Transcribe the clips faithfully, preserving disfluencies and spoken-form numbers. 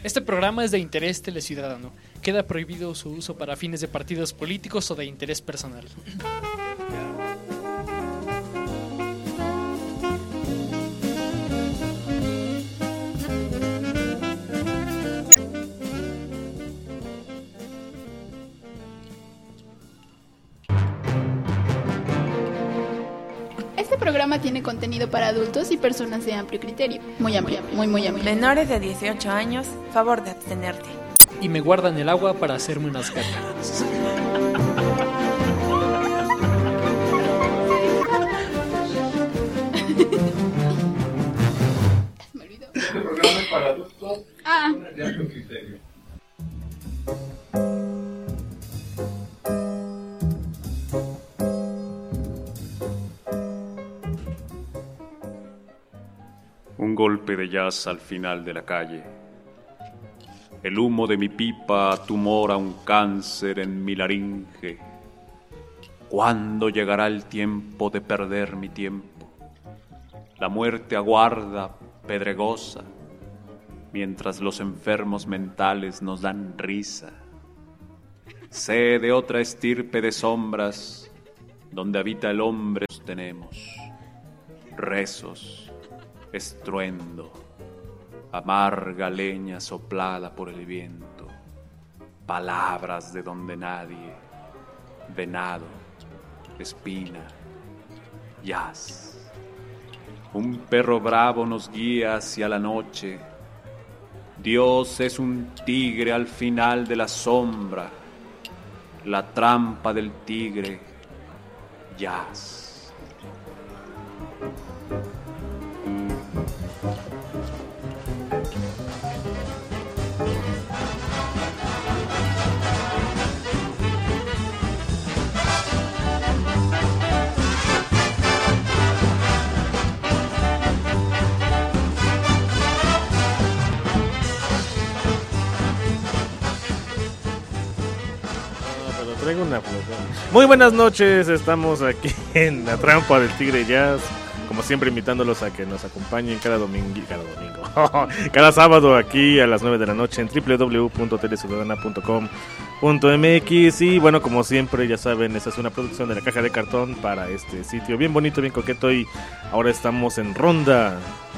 Este programa es de interés teleciudadano. Queda prohibido su uso para fines de partidos políticos o de interés personal. Este programa tiene contenido para adultos y personas de amplio criterio. Muy amplio, muy, muy amplio. Menores de dieciocho años, favor de abstenerte. Y me guardan el agua para hacerme unas gatas. Me olvidó. Este programa es para adultos Ah. de amplio criterio. Un golpe de jazz al final de la calle. El humo de mi pipa tumora un cáncer en mi laringe. ¿Cuándo llegará el tiempo de perder mi tiempo? La muerte aguarda, pedregosa, mientras los enfermos mentales nos dan risa. Sé de otra estirpe de sombras, donde habita el hombre tenemos rezos, estruendo, amarga leña soplada por el viento, palabras de donde nadie, venado, espina, jazz. Un perro bravo nos guía hacia la noche. Dios es un tigre al final de la sombra, la trampa del tigre, jazz. Traigo una flor. Muy buenas noches, estamos aquí en La Trampa del Tigre Jazz, como siempre invitándolos a que nos acompañen cada domingo, cada domingo, cada sábado aquí a las nueve de la noche en doble u doble u doble u punto teleciudadana punto com punto m x. Y bueno, como siempre ya saben, esta es una producción de La Caja de Cartón para este sitio bien bonito, bien coqueto, y ahora estamos en ronda.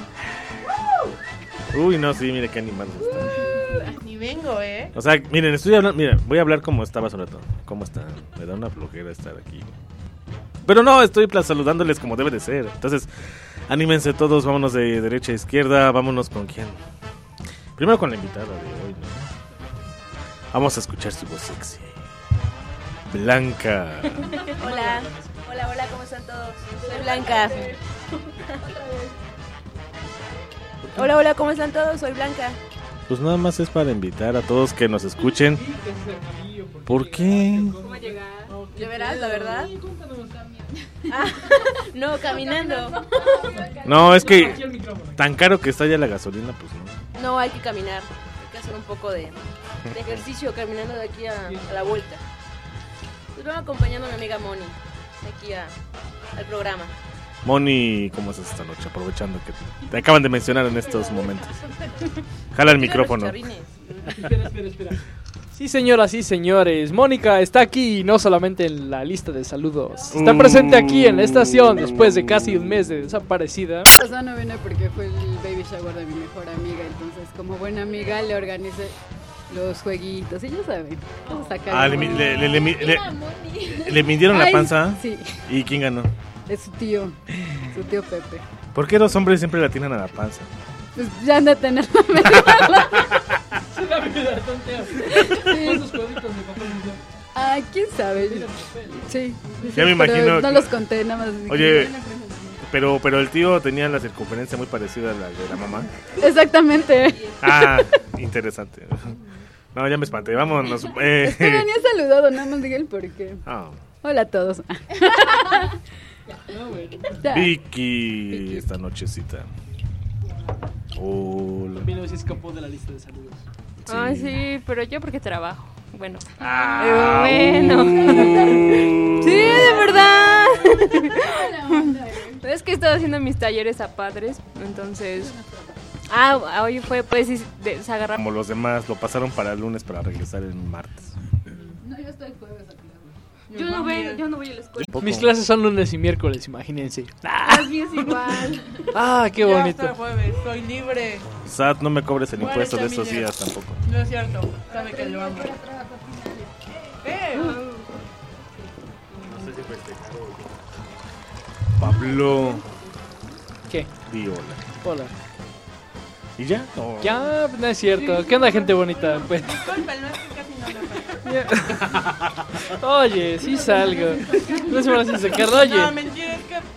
Uy, no, sí, mire qué animados están. Ni vengo, ¿eh? O sea, miren, estoy hablando, miren, voy a hablar como estaba sobre todo. ¿Cómo están? Me da una flojera estar aquí. Pero no, estoy pla- saludándoles como debe de ser. Entonces, anímense todos, vámonos de derecha a izquierda, vámonos con quién. Primero con la invitada de hoy, ¿no? Vamos a escuchar su voz sexy. Blanca. Hola, hola, hola, ¿cómo están todos? Soy Blanca. Hola, hola, ¿cómo están todos? Soy Blanca. Pues nada más es para invitar a todos que nos escuchen. ¿Por qué? ¿Cómo llegar? ¿De veras, la verdad? Ah, no, caminando. No, es que tan caro que está ya la gasolina, pues no. No, hay que caminar. Hay que hacer un poco de, de ejercicio caminando de aquí a, a la vuelta. Pues vamos acompañando a mi amiga Moni aquí a, al programa. Moni, ¿cómo estás esta noche? Aprovechando que te acaban de mencionar en estos momentos. Jala el micrófono. Espera, espera, espera. Sí, señoras y señores, Mónica está aquí, no solamente en la lista de saludos. Está Uh. presente aquí en la estación después de casi un mes de desaparecida. O sea, no vine porque fue el baby shower de mi mejor amiga, entonces como buena amiga le organicé los jueguitos y ya saben. Vamos a sacar Ah, le, el- le, le, le, le, le- le midieron la Ay, panza. Sí, ¿Y quién ganó? es su tío, su tío Pepe. ¿Por qué los hombres siempre la tienen a la panza? Pues ya han de tener la Ah, quién sabe. Sí, sí, Ya me pero imagino No que- los conté, nada más. Oye, pero, pero el tío tenía la circunferencia muy parecida a la de la mamá. Exactamente. Ah, interesante. No, ya me espanté, vámonos. Eh. Es que venía saludado, nada más diga el por qué. Ah. Hola a todos. Ya. Vicky, esta nochecita. Hola. También se escapó de la lista de saludos. Sí. Ay, sí, pero yo porque trabajo. Bueno. Ah, bueno. uh. Sí, de verdad. Es que he estado haciendo mis talleres a padres, entonces Ah, hoy fue, pues, sí, de- se agarraron. Como los demás, lo pasaron para el lunes para regresar el martes. No, yo estoy jueves a clase. Yo no voy, yo no voy a la escuela. Poco. Mis clases son lunes y miércoles, imagínense. Las mías igual. Ah, qué Yo bonito. hasta el jueves, soy libre. S A T, no me cobres el Bueno, impuesto de estos Chamilla. días tampoco. No es cierto, sabe que lo amo. Eh, Pablo, ¿Qué? di hola. Hola. ¿Y ya? No. Ya, no es cierto. ¿Qué onda, gente bonita? Pues, disculpa, no es que casi no me pasa. ya. Oye, sí salgo. No se van a sacar, oye. No, mentira, es que...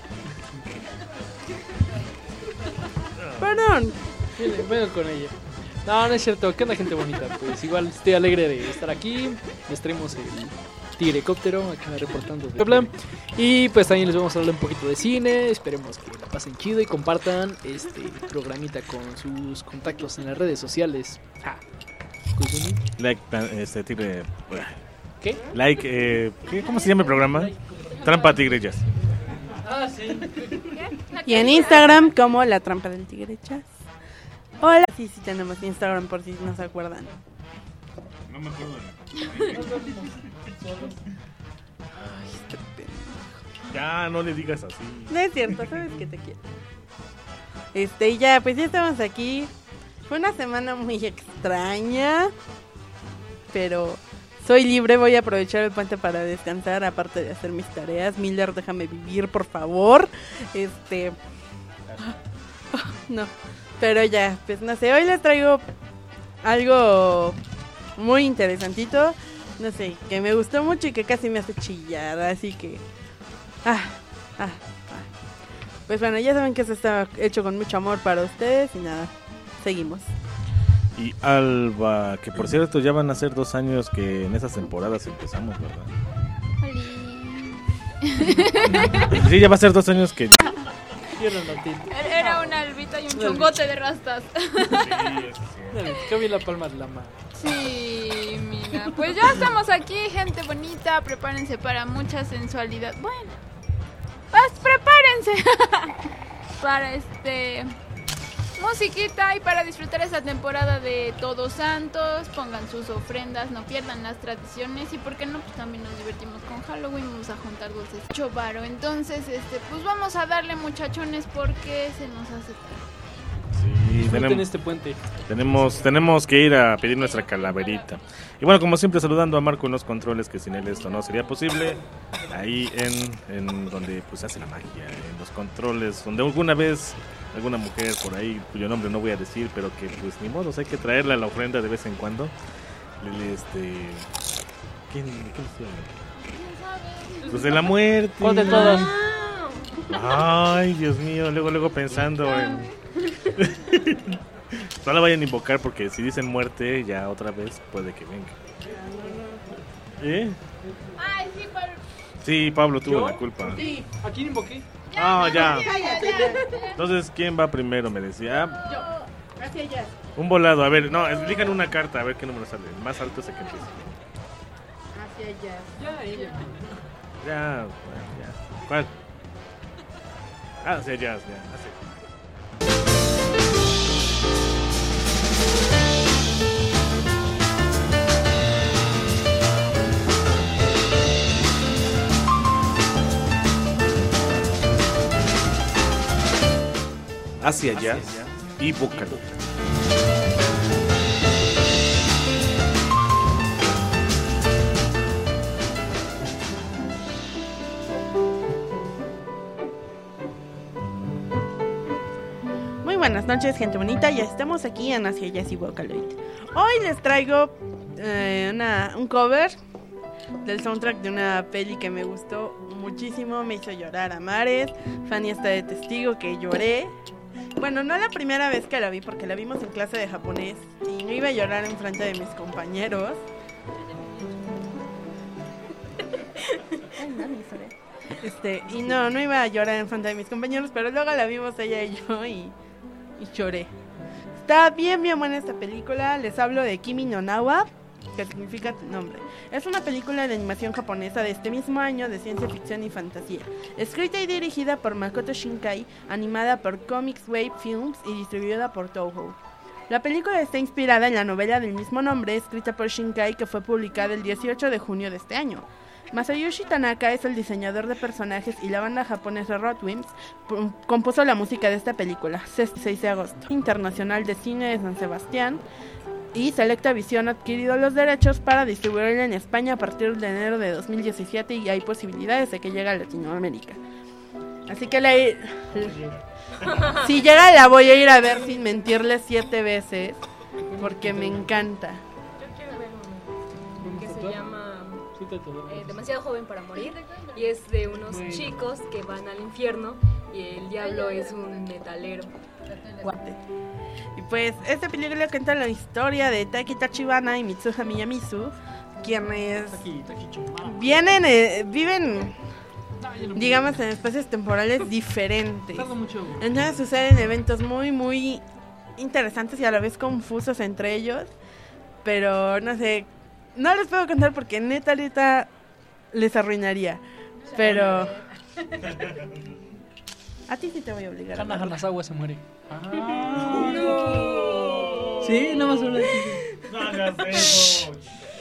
Perdón. Dile, vengo con ella. No, no es cierto. ¿Qué onda, gente bonita? Pues igual estoy alegre de estar aquí. Les traemos el Tigrecóptero acá reportando de Puebla. Y pues también les vamos a hablar un poquito de cine. Esperemos que la pasen chido y compartan este programita con sus contactos en las redes sociales. Ah. Like, este tigre. ¿Qué? Like, eh, ¿qué? ¿Cómo se llama el programa? Trampa Tigre Jazz. Ah, sí. Y en Instagram como La Trampa del Tigre Jazz. Hola. Sí, sí tenemos Instagram por si no se acuerdan. No me acuerdo. Ya, no le digas así. No es cierto, sabes que te quiero. Este, y ya, pues ya estamos aquí. Fue una semana muy extraña, pero soy libre, voy a aprovechar el puente para descansar, aparte de hacer mis tareas. Miller, déjame vivir, por favor. Este... No, pero ya, pues no sé, hoy les traigo algo muy interesantito. No sé, que me gustó mucho y que casi me hace chillar, así que... Ah, ah, ah. Pues bueno, ya saben que esto está hecho con mucho amor para ustedes y nada, seguimos. Y Alba, que por cierto ya van a ser dos años que en esas temporadas empezamos, ¿verdad? Sí, ya va a ser dos años que... Era una albita y un chongote de rastas. Que vi la palma de la mano. Sí, mira. Pues ya estamos aquí, gente bonita. Prepárense para mucha sensualidad. Bueno, pues prepárense para este musiquita y para disfrutar esta temporada de Todos Santos. Pongan sus ofrendas, no pierdan las tradiciones y por qué no, pues también nos divertimos con Halloween. Vamos a juntar dulces chovaro. Entonces, este, pues vamos a darle, muchachones, porque se nos hace tarde. Sí, Disfruten tenemos, este puente. tenemos, tenemos que ir a pedir nuestra calaverita. Y bueno, como siempre, saludando a Marco en los controles, que sin él esto no sería posible. Ahí en, en donde pues hace la magia, en los controles, donde alguna vez alguna mujer por ahí, cuyo nombre no voy a decir, pero que pues ni modo, hay que traerle a la ofrenda de vez en cuando. Le- Este, ¿quién, quién es? Pues de la muerte. ¿Cuál de todas? Ay, Dios mío, luego, luego pensando en... No la vayan a invocar porque si dicen muerte ya otra vez puede que venga. ¿Eh? Ay, sí, Pablo. Sí, Pablo tuvo ¿Yo? la culpa. Sí, ¿A quién invoqué? Ah, ya. cállate ya. Entonces, ¿quién va primero? Me decía. Yo, hacia allá. Un volado. A ver, no, elijan una carta a ver qué número sale. El más alto es el que empieza. Hacia allá. Ya, ella. Ya, bueno, ya. ¿Cuál? Ah, sí, ya, ya. Así. Hacia allá y búscalo. Muy buenas noches, gente bonita. Ya estamos aquí en Hacia Jazz y Vocaloid. Hoy les traigo eh, una, un cover del soundtrack de una peli que me gustó muchísimo. Me hizo llorar a mares. Fanny está de testigo que lloré. Bueno, no la primera vez que la vi, porque la vimos en clase de japonés y no iba a llorar en frente de mis compañeros. Este, y no, no iba a llorar en frente de mis compañeros, pero luego la vimos ella y yo y, y lloré. Está bien, bien buena esta película. Les hablo de Kimi no Na wa. que significa tu nombre. Es una película de animación japonesa de este mismo año de ciencia ficción y fantasía, escrita y dirigida por Makoto Shinkai, animada por Comics Wave Films y distribuida por Toho. La película está inspirada en la novela del mismo nombre, escrita por Shinkai, que fue publicada el dieciocho de junio de este año. Masayushi Tanaka es el diseñador de personajes y la banda japonesa Rodwimps compuso la música de esta película. seis de agosto. Internacional de Cine de San Sebastián y Selecta Visión ha adquirido los derechos para distribuirla en España a partir de enero de dos mil diecisiete y hay posibilidades de que llegue a Latinoamérica. Así que la, la, si llega la voy a ir a ver sin mentirles siete veces porque me encanta. Yo quiero ver uno que se llama eh, Demasiado joven para morir y es de unos bueno. chicos que van al infierno y el diablo es un metalero. Y pues esta película cuenta la historia de Taki Tachibana y Mitsuha Miyamizu, quienes vienen, eh, viven, digamos, en espacios temporales diferentes. Entonces suceden eventos muy, muy interesantes y a la vez confusos entre ellos. Pero no sé, no les puedo contar porque neta, neta les arruinaría. Pero a ti sí te voy a obligar. Hana Hanazawa se muere. Ah. No. Sí, nada más una. No hagas eso.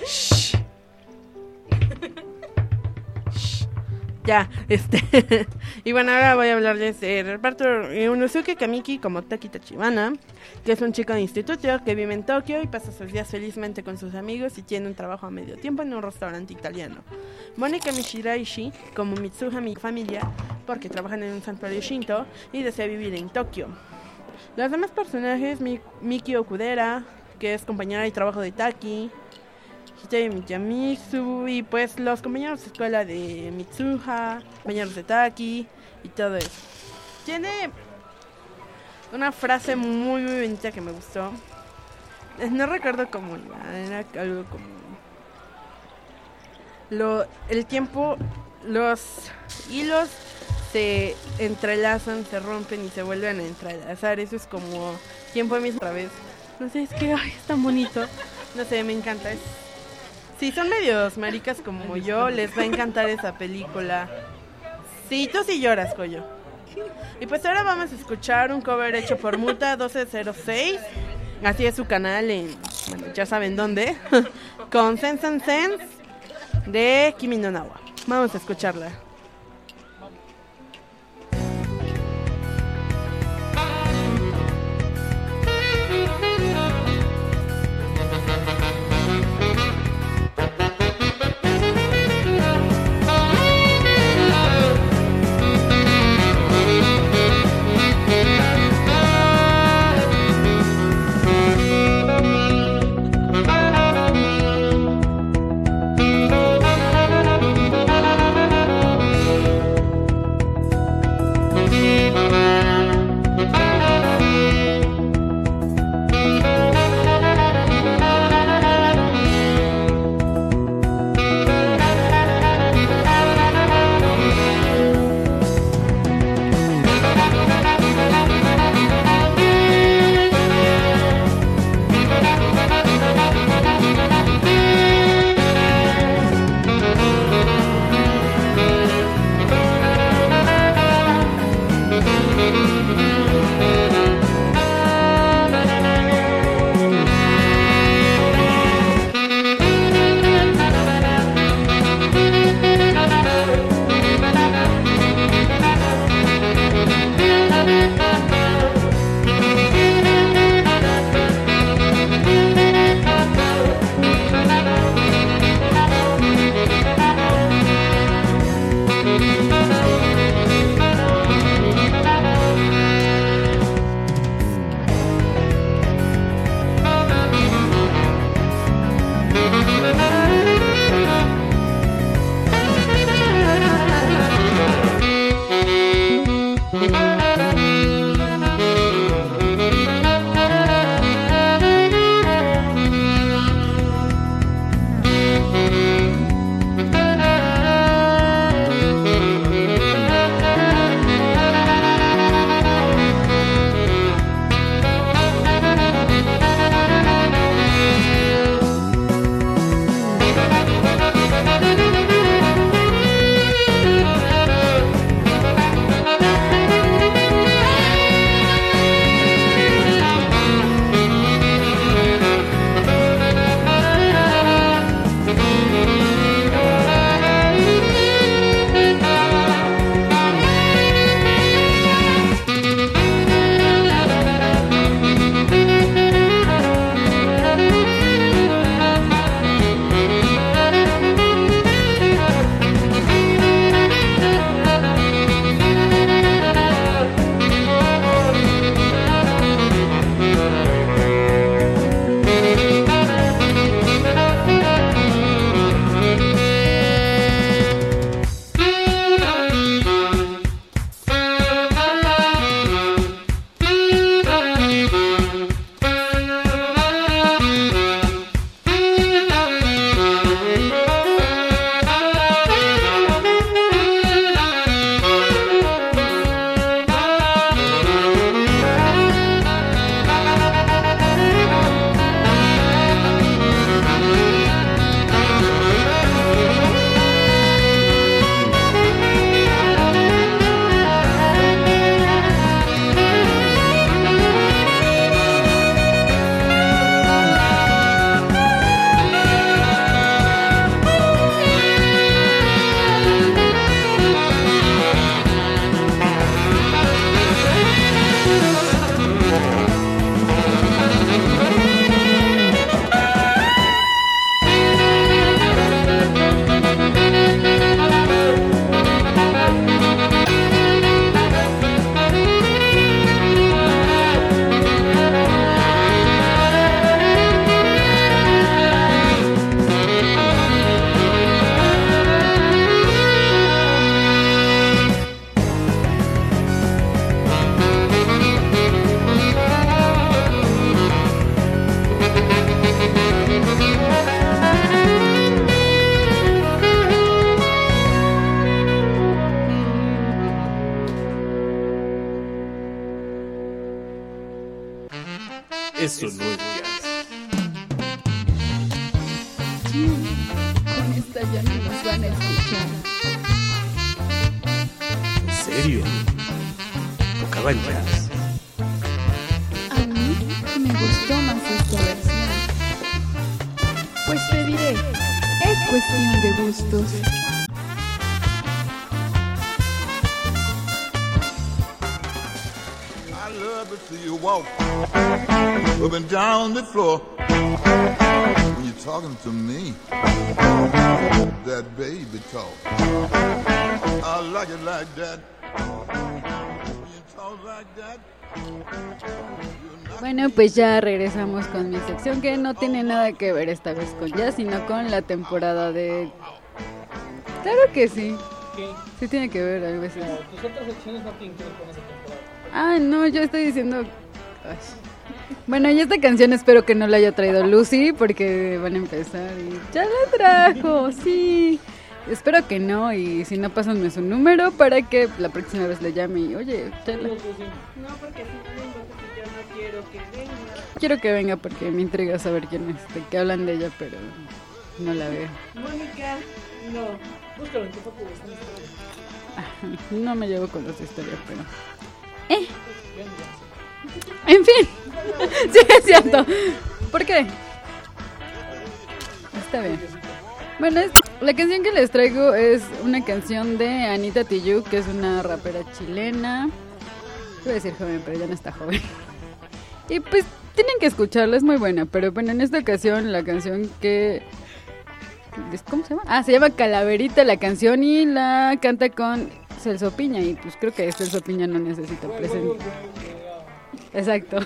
Ya, este. Y bueno, ahora voy a hablarles de reparto. Unosuke Kamiki como Taki Tachibana, que es un chico de instituto que vive en Tokio y pasa sus días felizmente con sus amigos y tiene un trabajo a medio tiempo en un restaurante italiano. Monika Mishiraishi como Mitsuha Mi Familia, porque trabajan en un santuario Shinto y desea vivir en Tokio. Los demás personajes, Miki Okudera, que es compañera de trabajo de Taki, Hitoyo Miyamizu, y pues los compañeros de escuela de Mitsuha, compañeros de Taki y todo eso. Tiene una frase muy muy bonita que me gustó. No recuerdo cómo era, era algo como lo, el tiempo, los hilos se entrelazan, se rompen y se vuelven a entrelazar. Eso es como tiempo mismo otra vez. No sé, es que ay, es tan bonito. No sé, me encanta. Es, si son medios maricas como yo, les va a encantar esa película. Sí, tú sí lloras, Coyo. Y pues ahora vamos a escuchar un cover hecho por Muta doce cero seis. Así es su canal en, bueno, ya saben dónde. Con Sense and Sense de Kimi no Nawa. Vamos a escucharla. Eso no es jazz. Sí, con esta ya no nos van a escuchar. ¿En serio? Tocaba el jazz. A mí me gustó más esta versión. Pues te diré, es cuestión de gustos. See you walk up and down the floor when you're talking to me, that baby talk. I like it like that. When you talk like that. Bueno, pues ya regresamos con mi sección que no tiene nada que ver esta vez con jazz, sino con la temporada de... Claro que sí. ¿Qué? Sí tiene que ver a veces. No, tus otras secciones no tienen que ver con esa temporada. Ah, no, yo estoy diciendo... Ay. Bueno, y esta canción espero que no la haya traído Lucy porque van a empezar y... ¡Ya la trajo! ¡Sí! Espero que no, y si no, pásenme su número para que la próxima vez le llame y... Oye, chala. No, porque si no le importa que yo no quiero que venga. Quiero que venga porque me intriga saber quién es, de qué hablan de ella, pero no la veo. Mónica, no. Búscalo en tu foto de esta historia. Ah, no me llevo con las historias, pero... ¿Eh? En fin. Sí, es cierto. ¿Por qué? Está bien. Bueno, es, la canción que les traigo es una canción de Anita Tijoux, que es una rapera chilena. Voy a decir joven, pero ya no está joven. Y pues tienen que escucharla, es muy buena. Pero bueno, en esta ocasión la canción que... ¿Cómo se llama? Ah, se llama Calaverita la canción y la canta con Celso Piña. Y pues creo que Celso Piña no necesita presente. Exacto.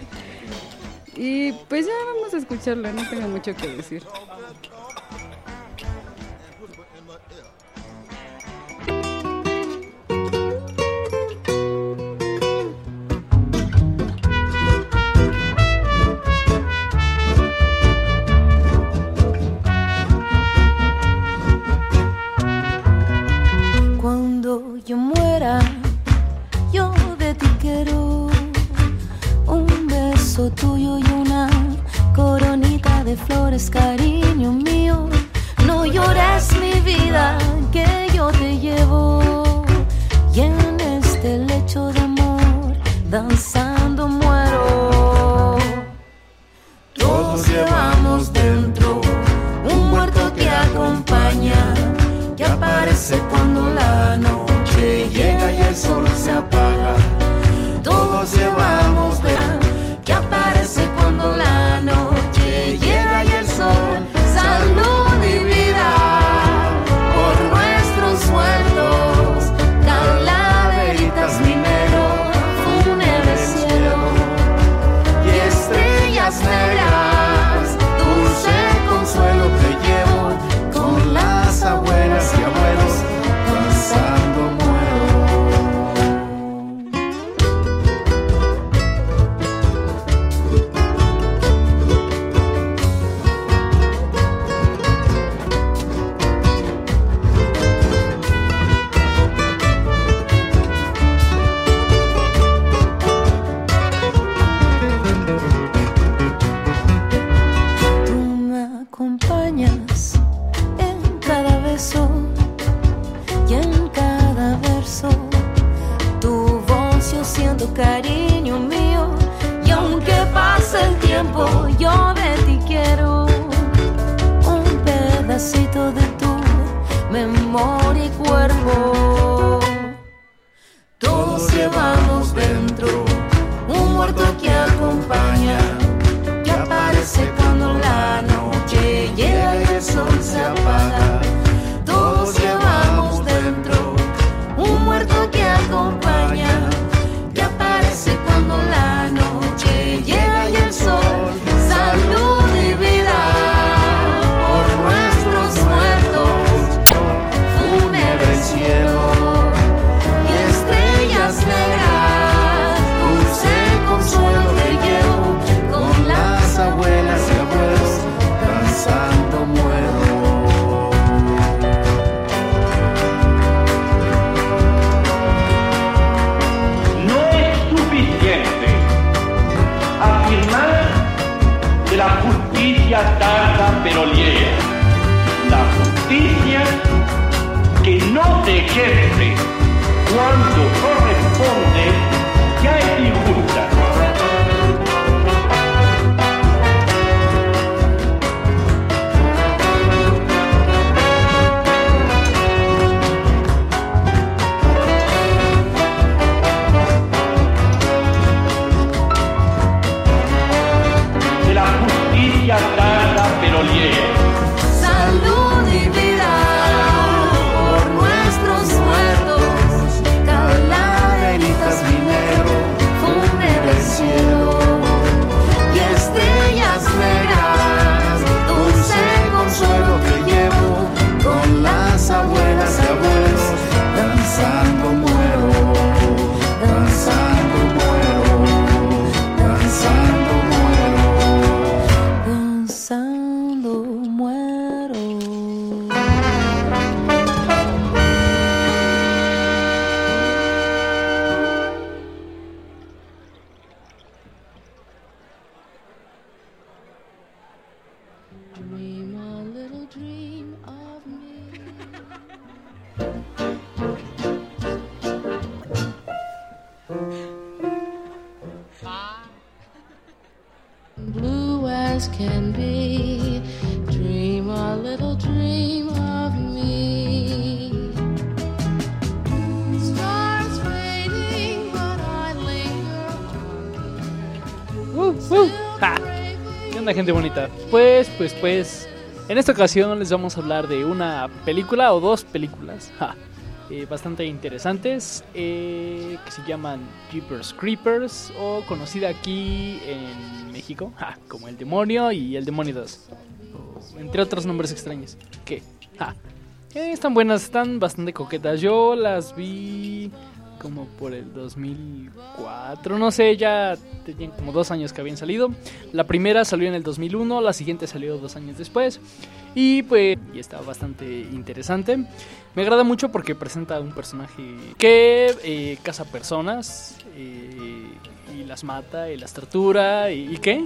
Y pues ya vamos a escucharla, no tengo mucho que decir. Cuando yo muera, yo de ti quiero un beso tuyo y una coronita de flores, cariño mío. No llores mi vida, que yo te llevo. Y en este lecho de amor, danzando muero. Todos llevamos dentro un muerto que acompaña, que aparece cuando la noche llega y el sol se apaga. Todos llevamos dentro que aparece cuando la noche llega y el sol. Salud y vida por nuestros muertos, calaveritas, minero, fúnebre cielo y estrellas negras. Dulce consuelo te llevo con las abuelas y abuelos danzando muero. Tú me acompañas en cada beso y en cada verso. Tu voz yo siento, cariño mío, y aunque pase el tiempo, yo de ti quiero un pedacito de tu memoria y cuerpo. Todos llevamos dentro un muerto que acompaña, que aparece cuando la noche llega y el sol se apaga. Todos llevamos dentro un muerto que acompaña, que aparece cuando la noche llega y el sol. Salud y vida por nuestros muertos, fúnebre cielo cuando corresponde, ya es injusta. De la justicia tarda pero llega. Salud y vida por nuestros muertos, calaveritas mi negro, funde del cielo y estrellas negras, dulce consuelo que llevo con las abuelas y abuelos, danzando muero, danzando muero, danzando muero, danzando muero. Dream a little dream of me. Blue as can be, dream a little dream of me. Stars fading, but I linger on. Uh, uh, ja. ¿Qué onda, gente bonita? Pues, pues, pues, en esta ocasión les vamos a hablar de una película o dos películas ja, eh, bastante interesantes eh, que se llaman Jeepers Creepers, o conocida aquí en México ja, como El Demonio y El Demonio dos, o entre otros nombres extraños. Que ja, eh, están buenas, están bastante coquetas. Yo las vi como por el dos mil cuatro, no sé, ya tenían como dos años que habían salido. La primera salió en el dos mil uno, la siguiente salió dos años después. Y pues, y está bastante interesante. Me agrada mucho porque presenta un personaje que eh, caza personas eh, y las mata y las tortura. ¿Y, y qué?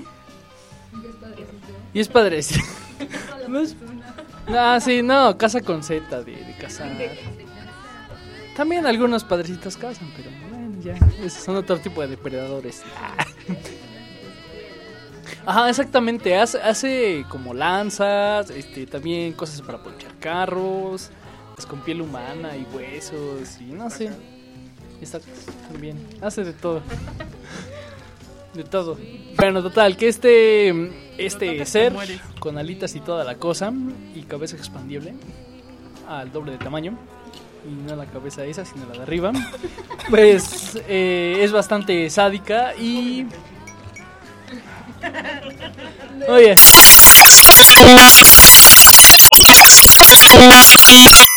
Y es padrecito. ¿No es? Ah, sí, no, caza con Z de, de cazar. También algunos padrecitos cazan, pero bueno, ya, esos son otro tipo de depredadores. Ajá, exactamente, hace, hace como lanzas, este, también cosas para ponchar carros, pues con piel humana y huesos, y no sé, está también, hace de todo, de todo. Bueno, total, que este, este ser, con alitas y toda la cosa, y cabeza expandible, al doble de tamaño, y no la cabeza esa, sino la de arriba, pues eh, es bastante sádica y... Oye.